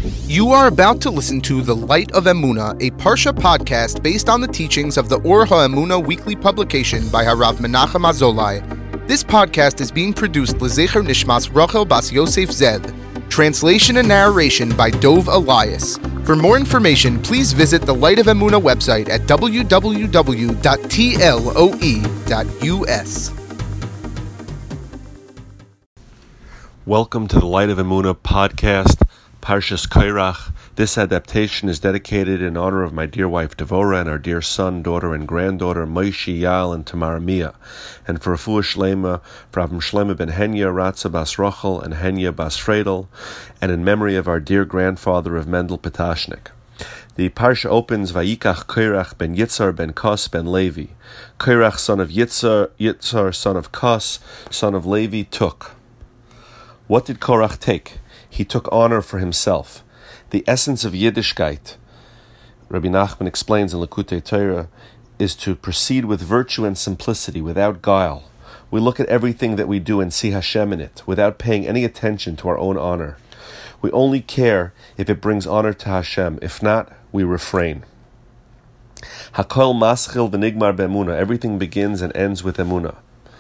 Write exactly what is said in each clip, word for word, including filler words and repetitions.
You are about to listen to The Light of Emunah, a Parsha podcast based on the teachings of the Or HaEmunah weekly publication by Harav Menachem Azolai. This podcast is being produced L'Zecher Nishmas Rachel Bas Yosef Zed. Translation and narration by Dov Elias. For more information, please visit the Light of Emunah website at w w w dot t l o e dot u s. Welcome to the Light of Emunah podcast, Parshas Korach. This adaptation is dedicated in honor of my dear wife Devorah and our dear son, daughter, and granddaughter Moshe Yal and Tamar Mia, and for Refuah Shlema for Avram Shlema ben Henya, Ratza bas Rachel, and Henya bas Fredel, and in memory of our dear grandfather of Mendel Petashnik. The parsha opens Vayikach Korach ben Yitzhar ben Kos ben Levi. Korach, son of Yitzhar, Yitzhar, son of Kos, son of Levi, took. What did Korach take? He took honor for himself. The essence of Yiddishkeit, Rabbi Nachman explains in Likutei Torah, is to proceed with virtue and simplicity, without guile. We look at everything that we do and see Hashem in it, without paying any attention to our own honor. We only care if it brings honor to Hashem. If not, we refrain. Hakol maschil v'nigmar be'emunah. Everything begins and ends with emunah.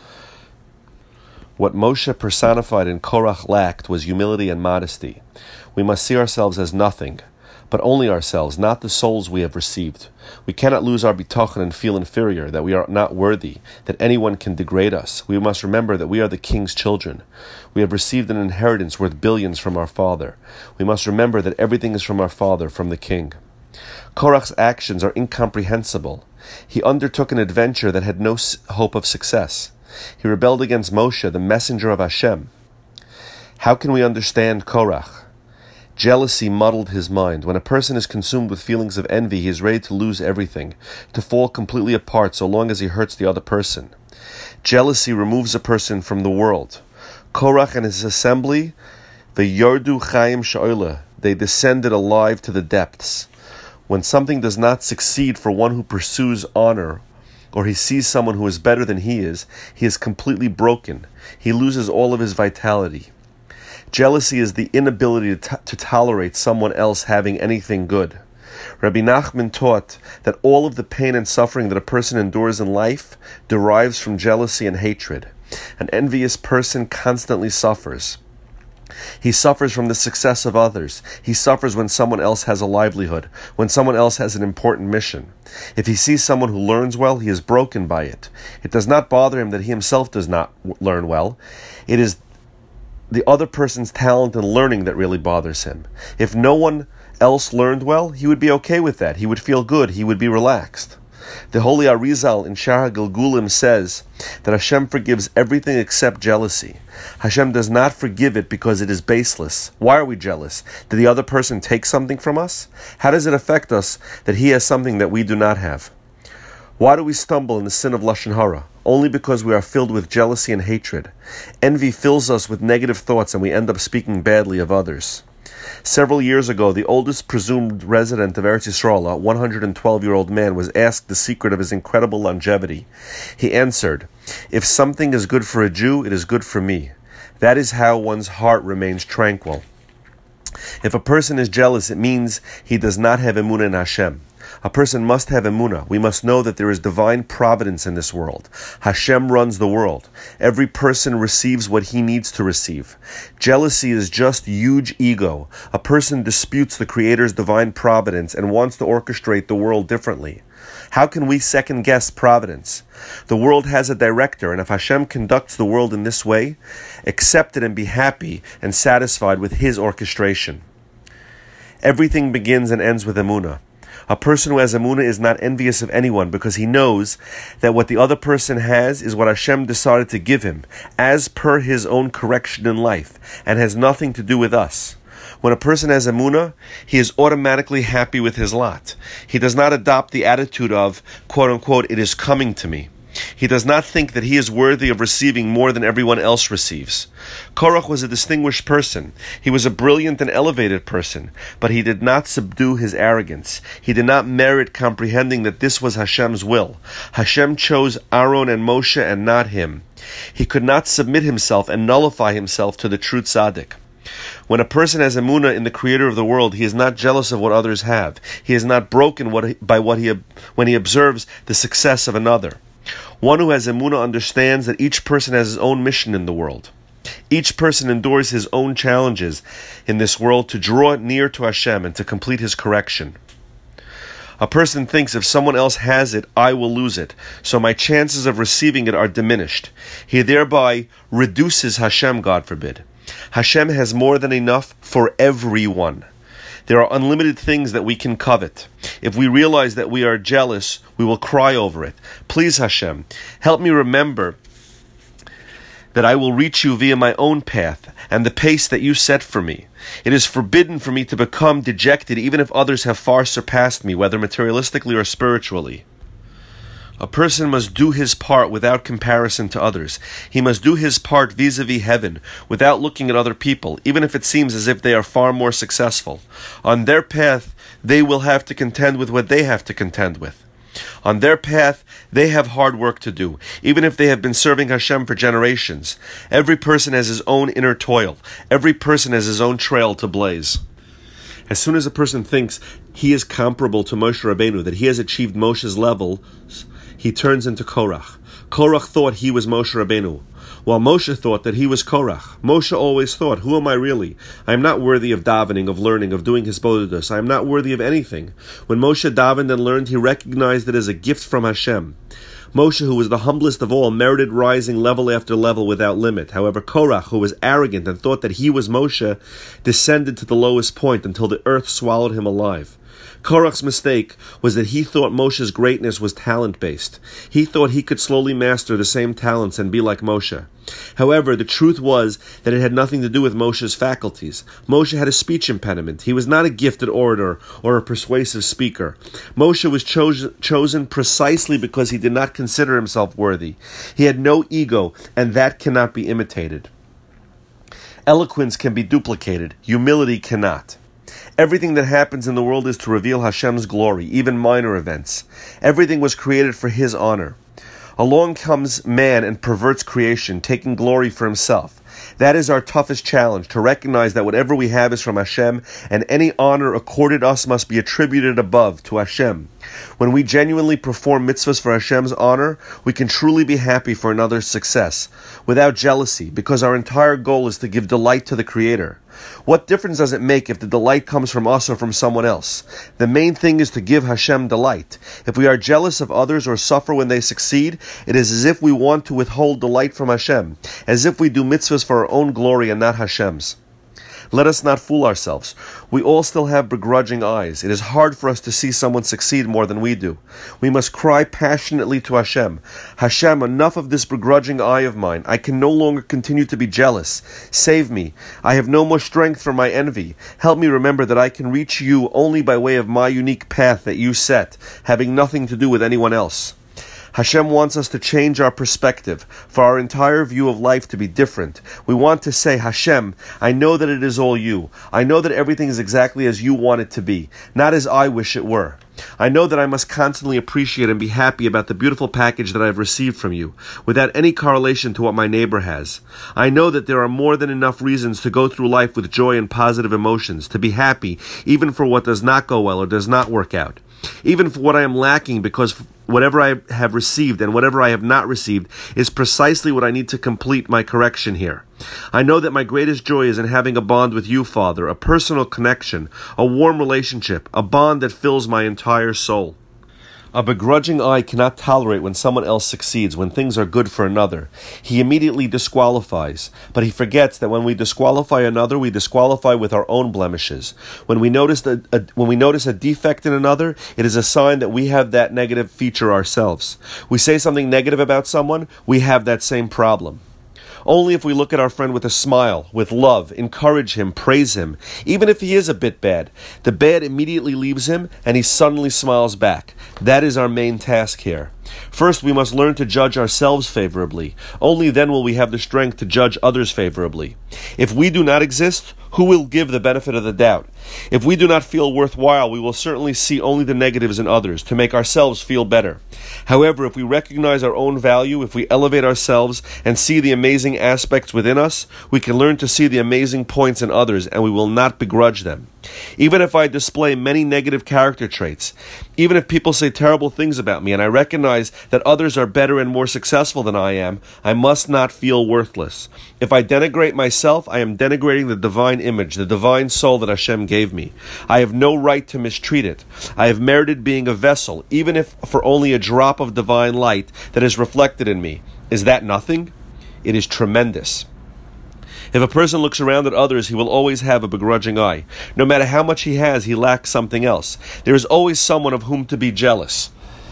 What Moshe personified in Korach lacked was humility and modesty. We must see ourselves as nothing, but only ourselves, not the souls we have received. We cannot lose our bitachon and feel inferior, that we are not worthy, that anyone can degrade us. We must remember that we are the king's children. We have received an inheritance worth billions from our father. We must remember that everything is from our father, from the king. Korach's actions are incomprehensible. He undertook an adventure that had no hope of success. He rebelled against Moshe, the messenger of Hashem. How can we understand Korach? Jealousy muddled his mind. When a person is consumed with feelings of envy, he is ready to lose everything, to fall completely apart so long as he hurts the other person. Jealousy removes a person from the world. Korach and his assembly, the Yordu Chaim Sha'olah, they descended alive to the depths. When something does not succeed for one who pursues honor, or he sees someone who is better than he is, he is completely broken. He loses all of his vitality. Jealousy is the inability to, t- to tolerate someone else having anything good. Rabbi Nachman taught that all of the pain and suffering that a person endures in life derives from jealousy and hatred. An envious person constantly suffers. He suffers from the success of others. He suffers when someone else has a livelihood, when someone else has an important mission. If he sees someone who learns well, he is broken by it. It does not bother him that he himself does not w- learn well. It is the other person's talent and learning that really bothers him. If no one else learned well, he would be okay with that. He would feel good. He would be relaxed. The Holy Arizal in Shar HaGilgulim says that Hashem forgives everything except jealousy. Hashem does not forgive it because it is baseless. Why are we jealous? Did the other person take something from us? How does it affect us that he has something that we do not have? Why do we stumble in the sin of Lashon Hara? Only because we are filled with jealousy and hatred. Envy fills us with negative thoughts and we end up speaking badly of others. Several years ago, the oldest presumed resident of Eretz Yisrael, a one hundred twelve-year-old man, was asked the secret of his incredible longevity. He answered, "If something is good for a Jew, it is good for me. That is how one's heart remains tranquil." If a person is jealous, it means he does not have emunah in Hashem. A person must have emunah. We must know that there is divine providence in this world. Hashem runs the world. Every person receives what he needs to receive. Jealousy is just huge ego. A person disputes the Creator's divine providence and wants to orchestrate the world differently. How can we second-guess providence? The world has a director, and if Hashem conducts the world in this way, accept it and be happy and satisfied with His orchestration. Everything begins and ends with emunah. A person who has emunah is not envious of anyone because he knows that what the other person has is what Hashem decided to give him, as per his own correction in life, and has nothing to do with us. When a person has emunah, he is automatically happy with his lot. He does not adopt the attitude of, quote-unquote, it is coming to me. He does not think that he is worthy of receiving more than everyone else receives. Korach was a distinguished person. He was a brilliant and elevated person, but he did not subdue his arrogance. He did not merit comprehending that this was Hashem's will. Hashem chose Aaron and Moshe and not him. He could not submit himself and nullify himself to the true tzaddik. When a person has emunah in the Creator of the world, he is not jealous of what others have. He is not broken what he, by what he when he observes the success of another. One who has emunah understands that each person has his own mission in the world. Each person endures his own challenges in this world to draw near to Hashem and to complete his correction. A person thinks if someone else has it, I will lose it, so my chances of receiving it are diminished. He thereby reduces Hashem, God forbid. Hashem has more than enough for everyone. There are unlimited things that we can covet. If we realize that we are jealous, we will cry over it. Please, Hashem, help me remember that I will reach you via my own path and the pace that you set for me. It is forbidden for me to become dejected even if others have far surpassed me, whether materialistically or spiritually. A person must do his part without comparison to others. He must do his part vis-a-vis heaven without looking at other people, even if it seems as if they are far more successful. On their path, they will have to contend with what they have to contend with. On their path, they have hard work to do, even if they have been serving Hashem for generations. Every person has his own inner toil. Every person has his own trail to blaze. As soon as a person thinks he is comparable to Moshe Rabbeinu, that he has achieved Moshe's level, he turns into Korach. Korach thought he was Moshe Rabbeinu, while Moshe thought that he was Korach. Moshe always thought, who am I really? I am not worthy of davening, of learning, of doing his bodhisattva. I am not worthy of anything. When Moshe davened and learned, he recognized it as a gift from Hashem. Moshe, who was the humblest of all, merited rising level after level without limit. However, Korach, who was arrogant and thought that he was Moshe, descended to the lowest point until the earth swallowed him alive. Korach's mistake was that he thought Moshe's greatness was talent-based. He thought he could slowly master the same talents and be like Moshe. However, the truth was that it had nothing to do with Moshe's faculties. Moshe had a speech impediment. He was not a gifted orator or a persuasive speaker. Moshe was cho- chosen precisely because he did not consider himself worthy. He had no ego, and that cannot be imitated. Eloquence can be duplicated. Humility cannot. Everything that happens in the world is to reveal Hashem's glory, even minor events. Everything was created for His honor. Along comes man and perverts creation, taking glory for himself. That is our toughest challenge, to recognize that whatever we have is from Hashem, and any honor accorded us must be attributed above to Hashem. When we genuinely perform mitzvahs for Hashem's honor, we can truly be happy for another's success, without jealousy, because our entire goal is to give delight to the Creator. What difference does it make if the delight comes from us or from someone else? The main thing is to give Hashem delight. If we are jealous of others or suffer when they succeed, it is as if we want to withhold delight from Hashem, as if we do mitzvahs for our own glory and not Hashem's. Let us not fool ourselves. We all still have begrudging eyes. It is hard for us to see someone succeed more than we do. We must cry passionately to Hashem. Hashem, enough of this begrudging eye of mine. I can no longer continue to be jealous. Save me. I have no more strength for my envy. Help me remember that I can reach you only by way of my unique path that you set, having nothing to do with anyone else. Hashem wants us to change our perspective, for our entire view of life to be different. We want to say, Hashem, I know that it is all you. I know that everything is exactly as you want it to be, not as I wish it were. I know that I must constantly appreciate and be happy about the beautiful package that I have received from you, without any correlation to what my neighbor has. I know that there are more than enough reasons to go through life with joy and positive emotions, to be happy even for what does not go well or does not work out, even for what I am lacking, because whatever I have received and whatever I have not received is precisely what I need to complete my correction here. I know that my greatest joy is in having a bond with you, Father, a personal connection, a warm relationship, a bond that fills my entire soul. A begrudging eye cannot tolerate when someone else succeeds, when things are good for another. He immediately disqualifies, but he forgets that when we disqualify another, we disqualify with our own blemishes. When we notice a, a, when we notice a defect in another, it is a sign that we have that negative feature ourselves. We say something negative about someone, we have that same problem. Only if we look at our friend with a smile, with love, encourage him, praise him, even if he is a bit bad, the bad immediately leaves him and he suddenly smiles back. That is our main task here. First, we must learn to judge ourselves favorably. Only then will we have the strength to judge others favorably. If we do not exist, who will give the benefit of the doubt? If we do not feel worthwhile, we will certainly see only the negatives in others to make ourselves feel better. However, if we recognize our own value, if we elevate ourselves and see the amazing aspects within us, we can learn to see the amazing points in others, and we will not begrudge them. Even if I display many negative character traits, even if people say terrible things about me, and I recognize that others are better and more successful than I am, I must not feel worthless. If I denigrate myself, I am denigrating the divine image, the divine soul that Hashem gave me. I have no right to mistreat it. I have merited being a vessel, even if for only a drop of divine light that is reflected in me. Is that nothing? It is tremendous. If a person looks around at others, he will always have a begrudging eye. No matter how much he has, he lacks something else. There is always someone of whom to be jealous.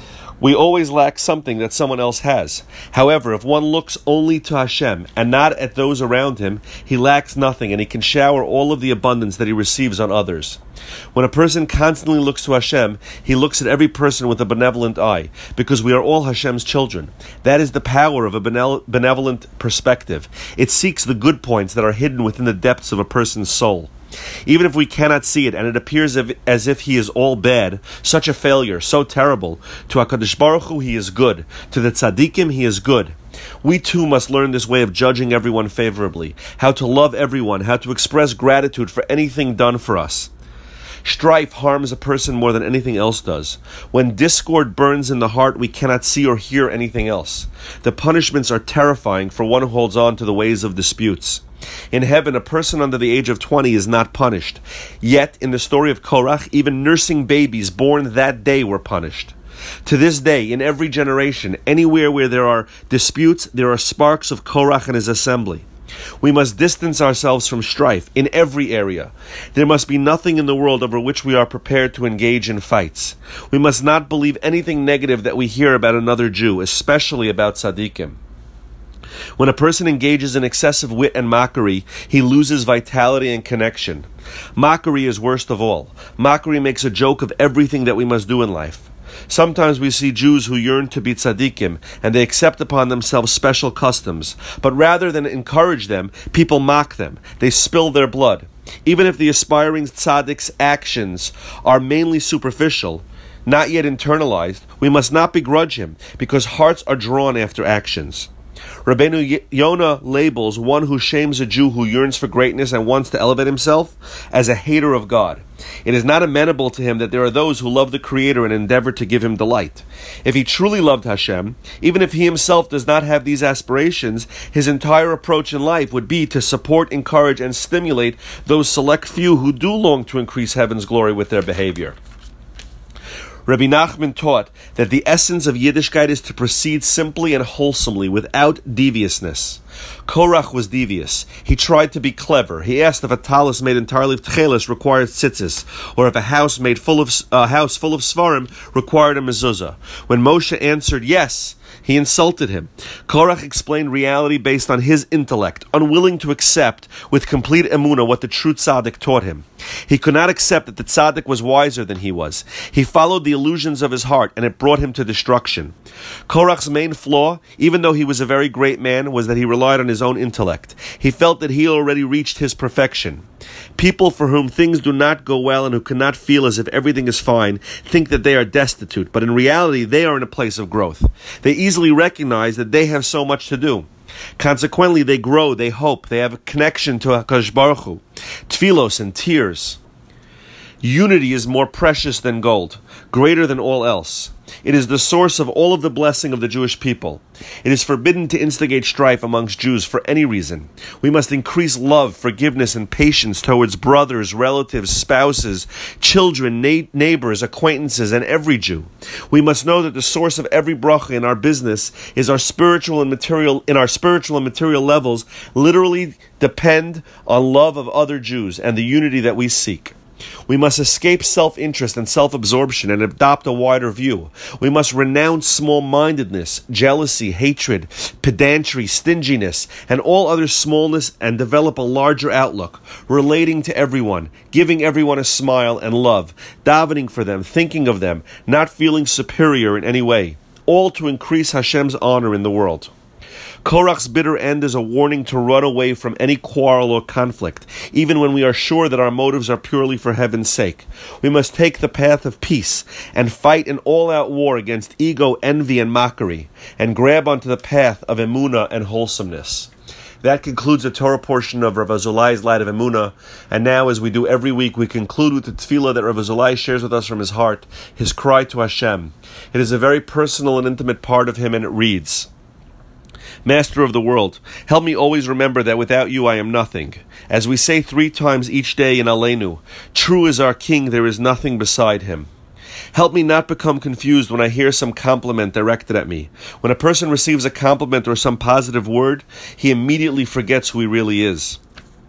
We always lack something that someone else has. However, if one looks only to Hashem and not at those around him, he lacks nothing, and he can shower all of the abundance that he receives on others. When a person constantly looks to Hashem, he looks at every person with a benevolent eye, because we are all Hashem's children. That is the power of a benevolent perspective. It seeks the good points that are hidden within the depths of a person's soul. Even if we cannot see it, and it appears as if he is all bad, such a failure, so terrible, to HaKadosh Baruch Hu he is good, to the tzaddikim he is good. We too must learn this way of judging everyone favorably, how to love everyone, how to express gratitude for anything done for us. Strife harms a person more than anything else does. When discord burns in the heart, we cannot see or hear anything else. The punishments are terrifying for one who holds on to the ways of disputes. In heaven, a person under the age of twenty is not punished. Yet, in the story of Korach, even nursing babies born that day were punished. To this day, in every generation, anywhere where there are disputes, there are sparks of Korach and his assembly. We must distance ourselves from strife in every area. There must be nothing in the world over which we are prepared to engage in fights. We must not believe anything negative that we hear about another Jew, especially about tzaddikim. When a person engages in excessive wit and mockery, he loses vitality and connection. Mockery is worst of all. Mockery makes a joke of everything that we must do in life. Sometimes we see Jews who yearn to be tzaddikim, and they accept upon themselves special customs. But rather than encourage them, people mock them. They spill their blood. Even if the aspiring tzaddik's actions are mainly superficial, not yet internalized, we must not begrudge him, because hearts are drawn after actions. Rabbeinu Yonah labels one who shames a Jew who yearns for greatness and wants to elevate himself as a hater of God. It is not amenable to him that there are those who love the Creator and endeavor to give him delight. If he truly loved Hashem, even if he himself does not have these aspirations, his entire approach in life would be to support, encourage, and stimulate those select few who do long to increase heaven's glory with their behavior. Rabbi Nachman taught that the essence of Yiddishkeit is to proceed simply and wholesomely, without deviousness. Korach was devious. He tried to be clever. He asked if a talus made entirely of tchelis required tzitzis, or if a house made full of a uh, house full of svarim required a mezuzah. When Moshe answered yes, he insulted him. Korach explained reality based on his intellect, unwilling to accept with complete emunah what the true tzaddik taught him. He could not accept that the tzaddik was wiser than he was. He followed the illusions of his heart, and it brought him to destruction. Korach's main flaw, even though he was a very great man, was that he relied on his own intellect. He felt that he had already reached his perfection. People for whom things do not go well and who cannot feel as if everything is fine think that they are destitute, but in reality they are in a place of growth. They easily recognize that they have so much to do. Consequently, they grow, they hope, they have a connection to HaKadosh Baruch Hu, tefillos and tears. Unity is more precious than gold, greater than all else. It is the source of all of the blessing of the Jewish people. It is forbidden to instigate strife amongst Jews for any reason. We must increase love, forgiveness, and patience towards brothers, relatives, spouses, children, na- neighbors, acquaintances, and every Jew. We must know that the source of every bracha in our business is our spiritual and material, in our spiritual and material levels literally depend on love of other Jews and the unity that we seek. We must escape self-interest and self-absorption and adopt a wider view. We must renounce small-mindedness, jealousy, hatred, pedantry, stinginess, and all other smallness and develop a larger outlook, relating to everyone, giving everyone a smile and love, davening for them, thinking of them, not feeling superior in any way, all to increase Hashem's honor in the world. Korach's bitter end is a warning to run away from any quarrel or conflict, even when we are sure that our motives are purely for heaven's sake. We must take the path of peace and fight an all-out war against ego, envy, and mockery, and grab onto the path of emunah and wholesomeness. That concludes the Torah portion of Rav Azulai's Light of Emunah. And now, as we do every week, we conclude with the tefillah that Rav Azulai shares with us from his heart, his cry to Hashem. It is a very personal and intimate part of him, and it reads, Master of the world, help me always remember that without you I am nothing. As we say three times each day in Aleinu, true is our King, there is nothing beside him. Help me not become confused when I hear some compliment directed at me. When a person receives a compliment or some positive word, he immediately forgets who he really is.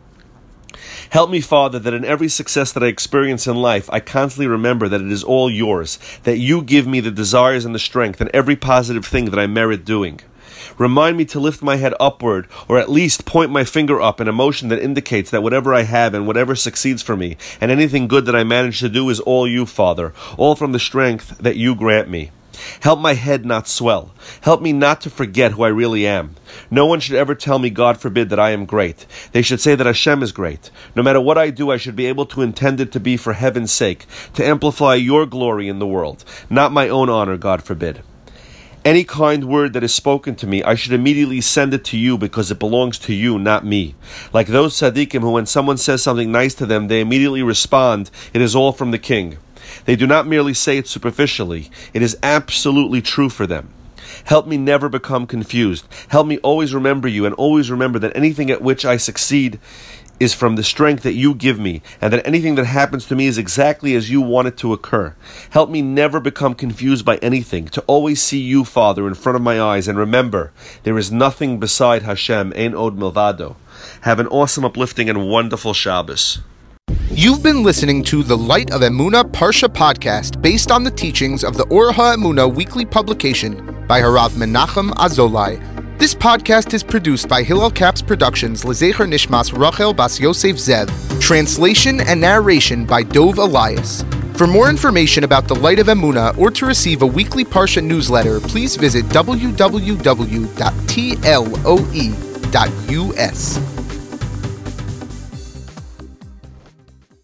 Help me, Father, that in every success that I experience in life, I constantly remember that it is all yours, that you give me the desires and the strength and every positive thing that I merit doing. Remind me to lift my head upward, or at least point my finger up in a motion that indicates that whatever I have and whatever succeeds for me, and anything good that I manage to do is all you, Father, all from the strength that you grant me. Help my head not swell. Help me not to forget who I really am. No one should ever tell me, God forbid, that I am great. They should say that Hashem is great. No matter what I do, I should be able to intend it to be for heaven's sake, to amplify your glory in the world, not my own honor, God forbid. Any kind word that is spoken to me, I should immediately send it to you because it belongs to you, not me. Like those tzaddikim who, when someone says something nice to them, they immediately respond, it is all from the King. They do not merely say it superficially. It is absolutely true for them. Help me never become confused. Help me always remember you, and always remember that anything at which I succeed is from the strength that you give me, and that anything that happens to me is exactly as you want it to occur. Help me never become confused by anything, to always see you, Father, in front of my eyes, and remember, there is nothing beside Hashem, Ein Od Milvado. Have an awesome, uplifting, and wonderful Shabbos. You've been listening to the Light of Emunah Parsha podcast based on the teachings of the Or HaEmunah weekly publication by Harav Menachem Azolai. This podcast is produced by Hillel Caps Productions, Lezecher Nishmas Rachel Bas Yosef Zev. Translation and narration by Dov Elias. For more information about the Light of Emunah or to receive a weekly Parsha newsletter, please visit w w w dot t l o e dot u s.